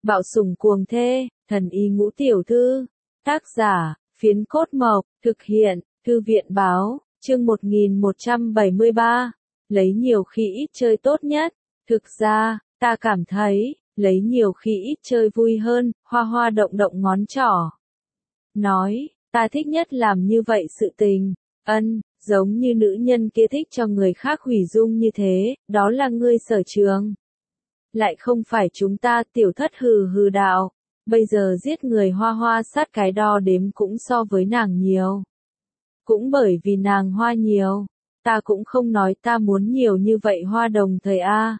Bạo sủng cuồng thê, thần y ngũ tiểu thư. Tác giả, Phiến Cốt Mộc, thực hiện, Thư viện báo, chương 1173. Lấy nhiều khi ít chơi tốt nhất. Thực ra, ta cảm thấy, lấy nhiều khi ít chơi vui hơn. Hoa Hoa động động ngón trỏ. Nói, ta thích nhất làm như vậy sự tình. Giống như nữ nhân kia thích cho người khác hủy dung như thế, đó là ngươi sở trường. Lại không phải chúng ta. Tiểu Thất hừ hừ đạo. Bây giờ giết người Hoa Hoa sát cái đo đếm cũng so với nàng nhiều. Cũng bởi vì nàng hoa nhiều, ta cũng không nói ta muốn nhiều như vậy hoa đồng thời a.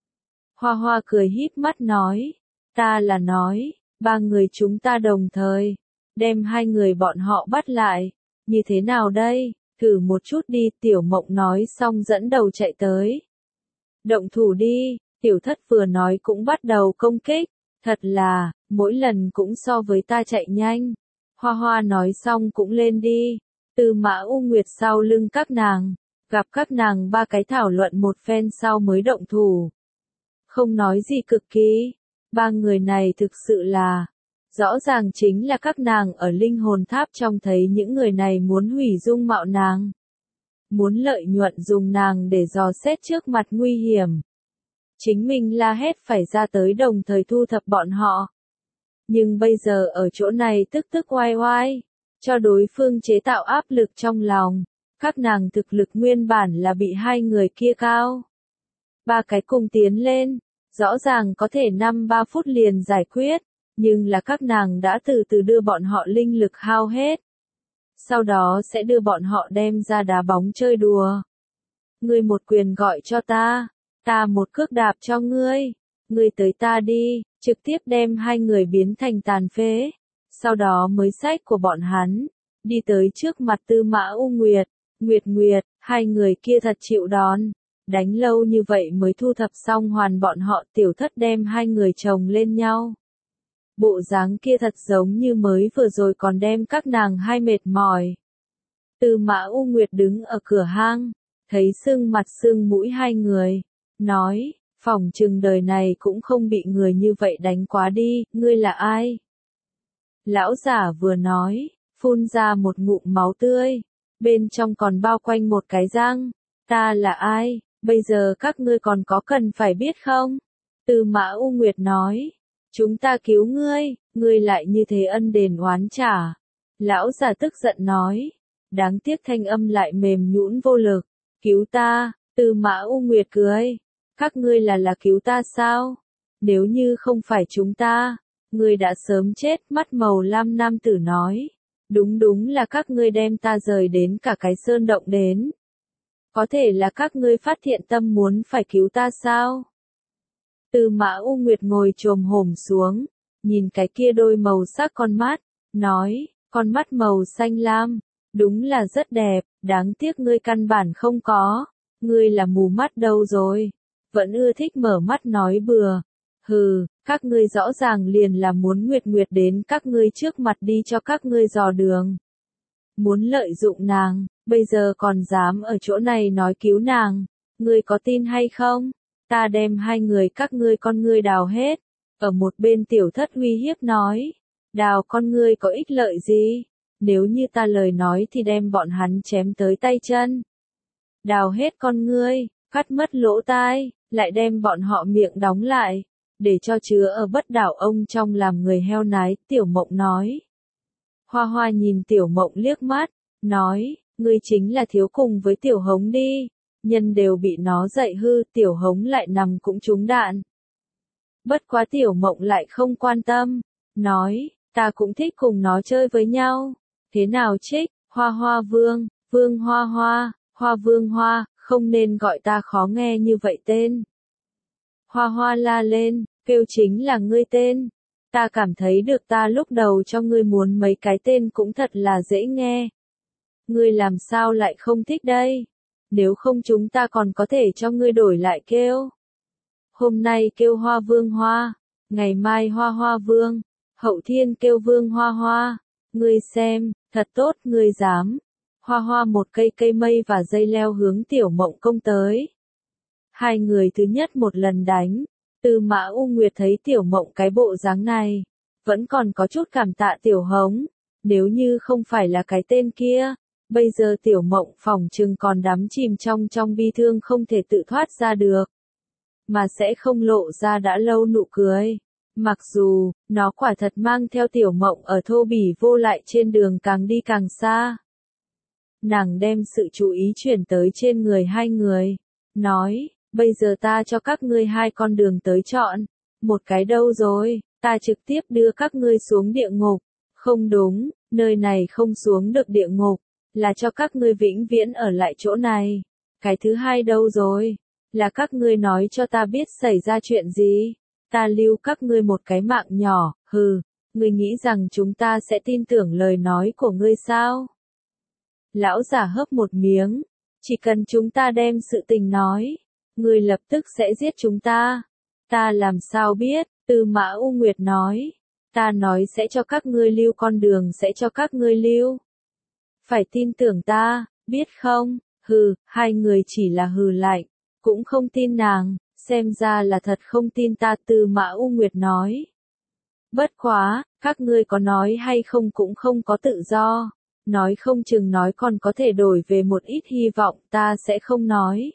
Hoa Hoa cười híp mắt nói, ta là nói, ba người chúng ta đồng thời, đem hai người bọn họ bắt lại, như thế nào đây, thử một chút đi. Tiểu Mộng nói xong dẫn đầu chạy tới. Động thủ đi. Tiểu Thất vừa nói cũng bắt đầu công kích, thật là, mỗi lần cũng so với ta chạy nhanh. Hoa Hoa nói xong cũng lên đi. Tư Mã U Nguyệt sau lưng các nàng, gặp các nàng ba cái thảo luận một phen sau mới động thủ. Không nói gì cực kỳ, ba người này thực sự là, rõ ràng chính là các nàng ở linh hồn tháp trong thấy những người này muốn hủy dung mạo nàng. Muốn lợi nhuận dùng nàng để dò xét trước mặt nguy hiểm. Chính mình la hét phải ra tới đồng thời thu thập bọn họ. Nhưng bây giờ ở chỗ này tức oai oai, cho đối phương chế tạo áp lực trong lòng. Các nàng thực lực nguyên bản là bị hai người kia cao. Ba cái cùng tiến lên, rõ ràng có thể 5-3 phút liền giải quyết, nhưng là các nàng đã từ từ đưa bọn họ linh lực hao hết. Sau đó sẽ đưa bọn họ đem ra đá bóng chơi đùa. Ngươi một quyền gọi cho ta một cước đạp cho ngươi tới ta đi, trực tiếp đem hai người biến thành tàn phế. Sau đó mới xách của bọn hắn, đi tới trước mặt Tư Mã U Nguyệt. Nguyệt, hai người kia thật chịu đòn, đánh lâu như vậy mới thu thập xong hoàn bọn họ. Tiểu Thất đem hai người chồng lên nhau. Bộ dáng kia thật giống như mới vừa rồi còn đem các nàng hai mệt mỏi. Tư Mã U Nguyệt đứng ở cửa hang, thấy sưng mặt sưng mũi hai người, nói, phỏng chừng đời này cũng không bị người như vậy đánh quá đi. Ngươi là ai? Lão giả vừa nói, phun ra một ngụm máu tươi, bên trong còn bao quanh một cái răng. Ta là ai, bây giờ các ngươi còn có cần phải biết không? Tư Mã U Nguyệt nói, chúng ta cứu ngươi lại như thế ân đền oán trả. Lão giả tức giận nói, đáng tiếc thanh âm lại mềm nhũn vô lực. Cứu ta. Tư Mã U Nguyệt cười, các ngươi là cứu ta sao? Nếu như không phải chúng ta, ngươi đã sớm chết. Mắt màu lam nam tử nói, đúng là các ngươi đem ta rời đến cả cái sơn động đến. Có thể là các ngươi phát hiện tâm muốn phải cứu ta sao? Tư Mã U Nguyệt ngồi chồm hổm xuống, nhìn cái kia đôi màu sắc con mắt, nói, con mắt màu xanh lam, đúng là rất đẹp, đáng tiếc ngươi căn bản không có, ngươi là mù mắt đâu rồi, vẫn ưa thích mở mắt nói bừa. Hừ, các ngươi rõ ràng liền là muốn Nguyệt đến các ngươi trước mặt đi cho các ngươi dò đường. Muốn lợi dụng nàng, bây giờ còn dám ở chỗ này nói cứu nàng, ngươi có tin hay không? Ta đem hai người các ngươi con ngươi đào hết. Ở một bên Tiểu Thất uy hiếp nói, đào con ngươi có ích lợi gì? Nếu như ta lời nói thì đem bọn hắn chém tới tay chân. Đào hết con ngươi, cắt mất lỗ tai, lại đem bọn họ miệng đóng lại, để cho chứa ở Bất Đảo ông trong làm người heo nái. Tiểu Mộng nói. Hoa Hoa nhìn Tiểu Mộng liếc mắt, nói, ngươi chính là thiếu cùng với Tiểu Hống đi. Nhân đều bị nó dạy hư, Tiểu Hống lại nằm cũng trúng đạn. Bất quá Tiểu Mộng lại không quan tâm, nói, ta cũng thích cùng nó chơi với nhau. Thế nào Trích? Hoa Hoa Vương, Vương Hoa Hoa, Hoa Vương Hoa, không nên gọi ta khó nghe như vậy tên. Hoa Hoa la lên, kêu chính là ngươi tên. Ta cảm thấy được ta lúc đầu cho ngươi muốn mấy cái tên cũng thật là dễ nghe. Ngươi làm sao lại không thích đây? Nếu không chúng ta còn có thể cho ngươi đổi lại kêu. Hôm nay kêu Hoa Vương Hoa, ngày mai Hoa Hoa Vương, hậu thiên kêu Vương Hoa Hoa. Ngươi xem, thật tốt, ngươi dám. Hoa Hoa một cây mây và dây leo hướng Tiểu Mộng công tới. Hai người thứ nhất một lần đánh, Tư Mã U Nguyệt thấy Tiểu Mộng cái bộ dáng này, vẫn còn có chút cảm tạ Tiểu Hống, nếu như không phải là cái tên kia, bây giờ Tiểu Mộng phỏng chừng còn đắm chìm trong bi thương không thể tự thoát ra được, mà sẽ không lộ ra đã lâu nụ cười. Mặc dù, nó quả thật mang theo Tiểu Mộng ở thô bỉ vô lại trên đường càng đi càng xa. Nàng đem sự chú ý chuyển tới trên người hai người, nói, bây giờ ta cho các ngươi hai con đường tới chọn, một cái đâu rồi, ta trực tiếp đưa các ngươi xuống địa ngục, không đúng, nơi này không xuống được địa ngục, là cho các ngươi vĩnh viễn ở lại chỗ này. Cái thứ hai đâu rồi, là các ngươi nói cho ta biết xảy ra chuyện gì, ta lưu các ngươi một cái mạng nhỏ, hừ, ngươi nghĩ rằng chúng ta sẽ tin tưởng lời nói của ngươi sao? Lão giả hớp một miếng, chỉ cần chúng ta đem sự tình nói, ngươi lập tức sẽ giết chúng ta. Ta làm sao biết, Tư Mã U Nguyệt nói, ta nói sẽ cho các ngươi lưu con đường sẽ cho các ngươi lưu. Phải tin tưởng ta, biết không? Hừ, hai người chỉ là hừ lạnh, cũng không tin nàng, xem ra là thật không tin ta. Tư Mã U Nguyệt nói. Bất quá, các ngươi có nói hay không cũng không có tự do, nói không chừng nói còn có thể đổi về một ít hy vọng, ta sẽ không nói.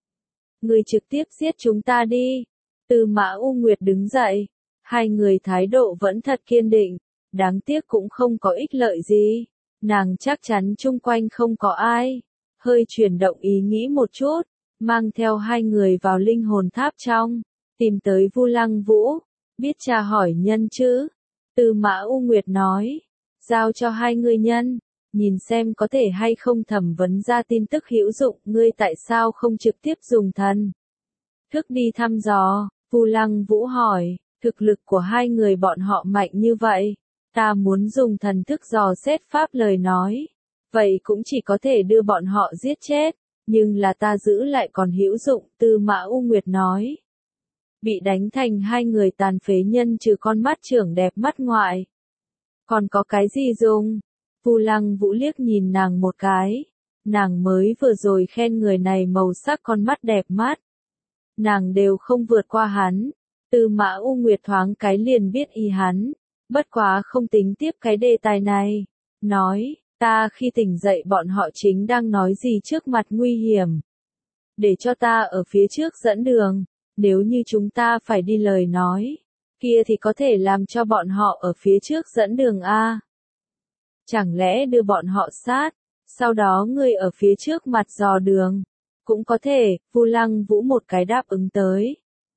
Ngươi trực tiếp giết chúng ta đi. Tư Mã U Nguyệt đứng dậy, hai người thái độ vẫn thật kiên định, đáng tiếc cũng không có ích lợi gì. Nàng chắc chắn chung quanh không có ai, hơi chuyển động ý nghĩ một chút, mang theo hai người vào linh hồn tháp trong, tìm tới Vu Lăng Vũ, biết tra hỏi nhân chứ. Tư Mã U Nguyệt nói, giao cho hai người nhân, nhìn xem có thể hay không thẩm vấn ra tin tức hữu dụng, ngươi tại sao không trực tiếp dùng thần thức đi thăm dò. Vu Lăng Vũ hỏi, thực lực của hai người bọn họ mạnh như vậy, ta muốn dùng thần thức dò xét pháp lời nói, vậy cũng chỉ có thể đưa bọn họ giết chết, nhưng là ta giữ lại còn hữu dụng. Tư Mã U Nguyệt nói, bị đánh thành hai người tàn phế nhân trừ con mắt trưởng đẹp mắt ngoại, còn có cái gì dùng? Vu Lăng Vũ liếc nhìn nàng một cái, nàng mới vừa rồi khen người này màu sắc con mắt đẹp mắt, nàng đều không vượt qua hắn. Tư Mã U Nguyệt thoáng cái liền biết ý hắn, bất quá không tính tiếp cái đề tài này, nói, ta khi tỉnh dậy bọn họ chính đang nói gì trước mặt nguy hiểm, để cho ta ở phía trước dẫn đường, nếu như chúng ta phải đi lời nói, kia thì có thể làm cho bọn họ ở phía trước dẫn đường a. Chẳng lẽ đưa bọn họ sát, sau đó ngươi ở phía trước mặt dò đường, cũng có thể. Vu Lăng Vũ một cái đáp ứng tới.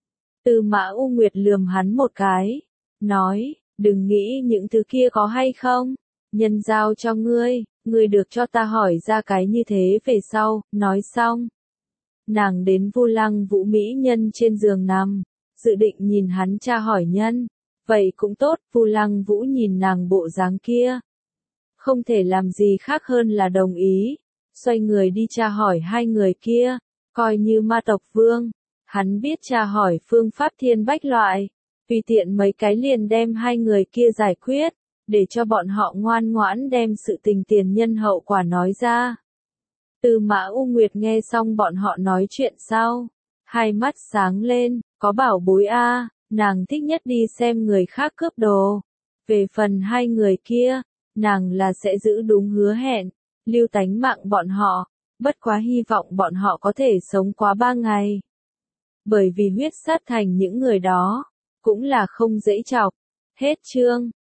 Tư Mã U Nguyệt lườm hắn một cái, nói, đừng nghĩ những thứ kia có hay không, nhân giao cho ngươi được cho ta hỏi ra cái như thế về sau. Nói xong, nàng đến Vu Lăng Vũ mỹ nhân trên giường nằm, dự định nhìn hắn tra hỏi nhân, vậy cũng tốt. Vu Lăng Vũ nhìn nàng bộ dáng kia, không thể làm gì khác hơn là đồng ý, xoay người đi tra hỏi hai người kia, coi như ma tộc vương. Hắn biết tra hỏi phương pháp thiên bách loại, tùy tiện mấy cái liền đem hai người kia giải quyết, để cho bọn họ ngoan ngoãn đem sự tình tiền nhân hậu quả nói ra. Tư Mã U Nguyệt nghe xong bọn họ nói chuyện sau, hai mắt sáng lên, có bảo bối a, nàng thích nhất đi xem người khác cướp đồ. Về phần hai người kia, nàng là sẽ giữ đúng hứa hẹn, lưu tánh mạng bọn họ, bất quá hy vọng bọn họ có thể sống quá 3 ngày. Bởi vì huyết sát thành những người đó, cũng là không dễ chọc. Hết chương.